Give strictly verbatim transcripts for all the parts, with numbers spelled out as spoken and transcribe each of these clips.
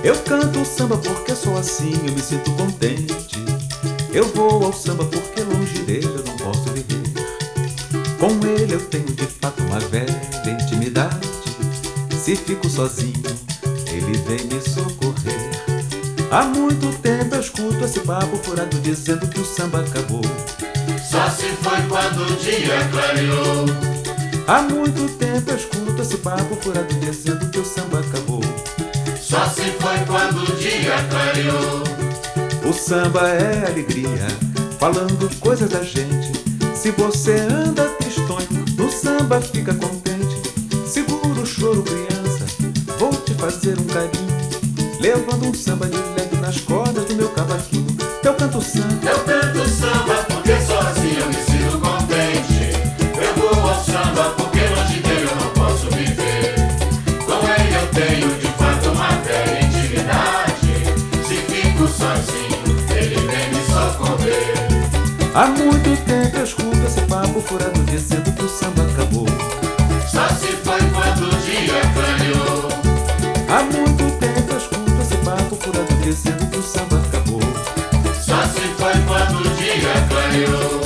Eu canto samba porque sou assim, eu me sinto contente. Eu vou ao samba porque longe dele eu não posso viver. Com ele eu tenho de fato uma velha intimidade. Se fico sozinho, ele vem me socorrer. Há muito tempo eu escuto esse papo furado dizendo que o samba acabou. Só se foi quando o dia clareou. Há muito tempo eu escuto esse papo furado dizendo que o samba acabou. Só se foi quando o dia clareou. O samba é alegria, falando coisas da gente. Se você anda tristonho, no samba fica contente. Segura o choro, criança, vou te fazer um carinho, levando um samba de leve nas cordas do meu cavaquinho. Eu canto samba, Eu canto samba porque sozinho eu me sinto contente. Eu vou ao samba porque longe dele eu não posso viver. Com ele eu tenho de fato uma velha intimidade. Se fico sozinho, ele vem me socorrer. há muito tempo eu escuto esse papo furado dizendo que o samba acabou. Só se foi quando o dia clareou. Há muito tempo eu escuto esse papo furado dizendo que o samba acabou. Só se foi quando o dia clareou.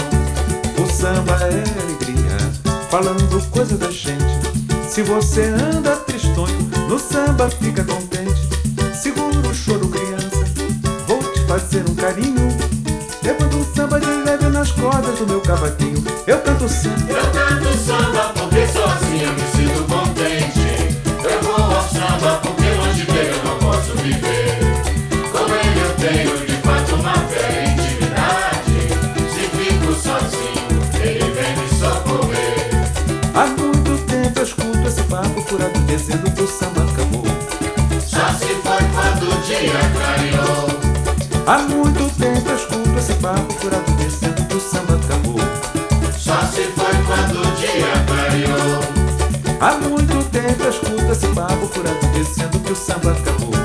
O samba é alegria, falando coisas da gente. Se você anda tristonho, no samba fica contente. Segura o choro, criança, vou te fazer um carinho, levando um samba de leve nas cordas do meu cavaquinho. Eu canto samba, Eu canto samba porque sozinho eu me sinto contente. Eu vou ao samba porque longe dele eu não posso viver. Com ele eu tenho de fato uma velha intimidade. Se fico sozinho, ele vem me socorrer. há muito tempo eu escuto esse papo furado dizendo que o samba acabou. Só se foi quando o dia clareou. Há muito tempo eu escuto esse papo furado dizendo que o samba acabou. Só se foi quando o dia clareou. Há muito tempo eu escuto esse papo furado dizendo que o samba acabou.